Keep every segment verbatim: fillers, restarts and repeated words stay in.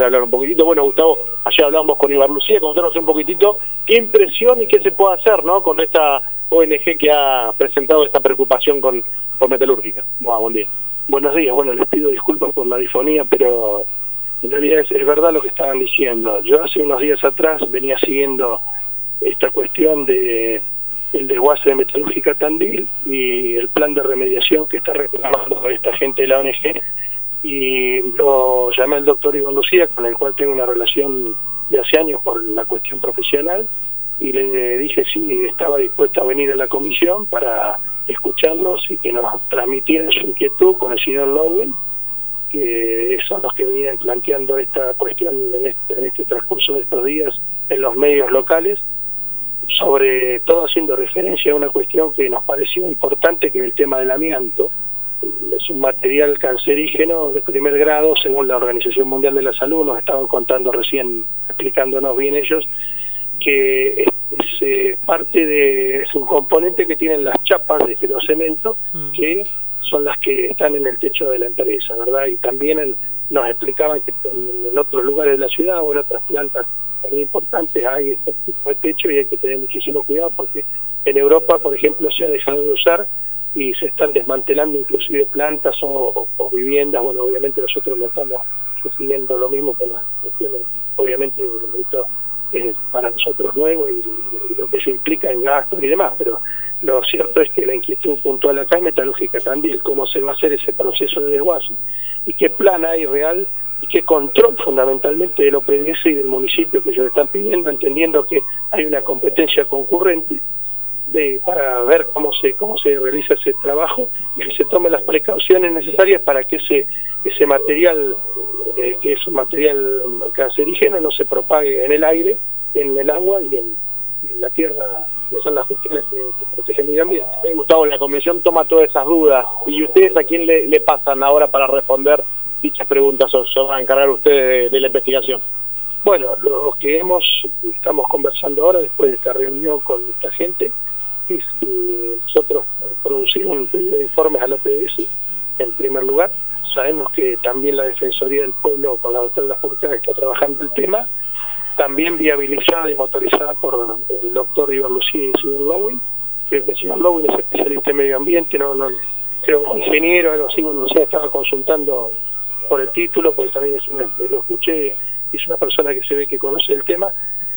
conocer, hablar un poquitito. Bueno, Gustavo, ayer hablábamos con Ibar Lucía, contarnos un poquitito qué impresión y qué se puede hacer, ¿no?, con esta O N G que ha presentado esta preocupación con, con Metalúrgica. Bueno, buen día. Buenos días. Bueno, les pido disculpas por la difonía, pero en realidad es, es verdad lo que estaban diciendo. Yo hace unos días atrás venía siguiendo esta cuestión de el desguace de Metalúrgica Tandil y el plan de remediación que está reclamando esta gente de la O N G, y lo llamé al doctor Iván Lucía, con el cual tengo una relación de hace años por la cuestión profesional, y le dije si estaba dispuesto a venir a la comisión para escucharlos y que nos transmitieran su inquietud con el señor Lowell, que son los que venían planteando esta cuestión en este, en este transcurso de estos días en los medios locales, sobre todo haciendo referencia a una cuestión que nos pareció importante, que es el tema del amianto. Es un material cancerígeno de primer grado según la Organización Mundial de la Salud. Nos estaban contando recién, explicándonos bien ellos, que es, es eh, parte de, es un componente que tienen las chapas de ferrocemento, mm. que son las que están en el techo de la empresa, ¿verdad? Y también el, nos explicaban que en, en otros lugares de la ciudad o en otras plantas también importantes hay este tipo de techo, y hay que tener muchísimo cuidado porque en Europa, por ejemplo, se ha dejado de usar y se están desmantelando inclusive plantas o, o, o viviendas. Bueno, obviamente nosotros no estamos sufriendo lo mismo con las cuestiones, obviamente esto es para nosotros nuevo y, y lo que se implica en gastos y demás, pero lo cierto es que la inquietud puntual acá es Metalúrgica Tandil, cómo se va a hacer ese proceso de desguace y qué plan hay real y qué control fundamentalmente del O P D S y del municipio que ellos están pidiendo, entendiendo que hay una competencia concurrente de, para ver cómo se cómo se realiza ese trabajo y que se tomen las precauciones necesarias para que ese ese material, eh, que es un material cancerígeno, no se propague en el aire, en el agua y en, y en la tierra. Esas son las cuestiones que, que protegen el medio ambiente. Eh, Gustavo, la comisión toma todas esas dudas, y ustedes a quién le, le pasan ahora para responder dichas preguntas, o se van a encargar ustedes de, de la investigación. Bueno, lo que hemos estamos conversando ahora después de esta reunión con esta gente es que nosotros producimos un pedido de informes al O P D S en primer lugar. Sabemos que también la Defensoría del Pueblo con la doctora Lafourcade está trabajando el tema, también viabilizada y motorizada por el doctor Iván Lucía y el señor Lowell. Creo que el señor Lowell es especialista en medio ambiente, no, no creo ingeniero, algo así. Bueno, Lucía estaba consultando por el título, porque también es una, lo escuché, es una persona que se ve que conoce el tema,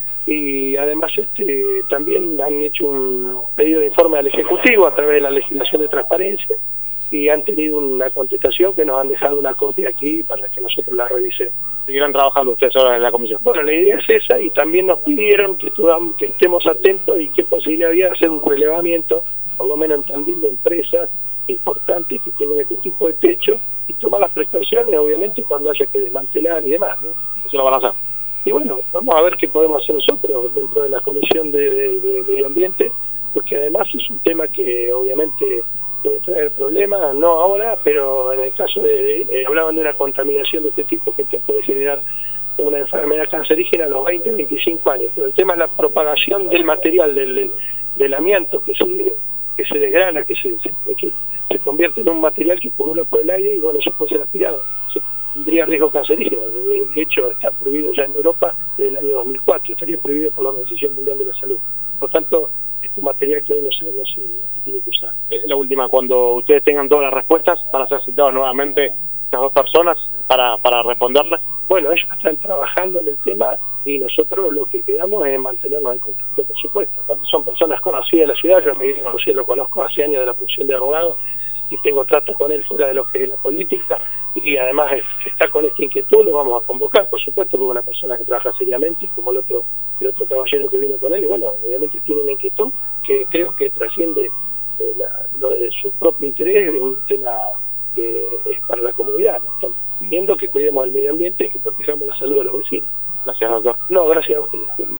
y además este también han hecho un pedido de informe al Ejecutivo a través de la legislación de transparencia, y han tenido una contestación que nos han dejado una copia aquí para que nosotros la revisemos. ¿Seguirán trabajando ustedes ahora en la comisión? Bueno, la idea es esa, y también nos pidieron que, estudamos, que estemos atentos y qué posibilidad había de hacer un relevamiento, por lo menos en Tandil, de empresas importantes que tengan este tipo de techo, y tomar las precauciones, obviamente, cuando haya que desmantelar y demás, ¿no? Eso lo van a hacer. Y bueno, vamos a ver qué podemos hacer nosotros dentro de la Comisión de, de, de Medio Ambiente, porque además es un tema que obviamente puede traer problemas, no ahora, pero en el caso de, eh, hablaban de una contaminación de este tipo que te puede generar una enfermedad cancerígena a los veinte, veinticinco años, pero el tema es la propagación del material, del, del, del amianto que se, que se desgrana, que se, se, que se convierte en un material que pulula por el aire, y bueno, eso puede ser aspirado. Se tendría riesgo cancerígeno. De, de hecho, está prohibido ya en Europa desde el año dos mil cuatro, estaría prohibido por la Organización Mundial de la Salud. Por tanto, es un material que hoy no se, no se, no se tiene que usar. Es la última, cuando ustedes tengan todas las respuestas, van a ser citados nuevamente estas dos personas para, para responderles. Bueno, ellos están trabajando en el tema y nosotros lo que quedamos es mantenernos en contacto, por supuesto. Son personas conocidas de la ciudad, yo a Miguel García lo conozco hace años de la función de abogado y tengo trato con él fuera de lo que es la política, y además está con esta inquietud, lo vamos a convocar, por supuesto, porque es una persona que trabaja seriamente, como el otro el otro caballero que vino con él, y bueno, obviamente tiene una inquietud que creo que trasciende eh, la, lo de su propio interés, es un tema que es para la comunidad, ¿no? Están pidiendo que cuidemos el medio ambiente y que protejamos la salud de los vecinos. Gracias, doctor. No, gracias a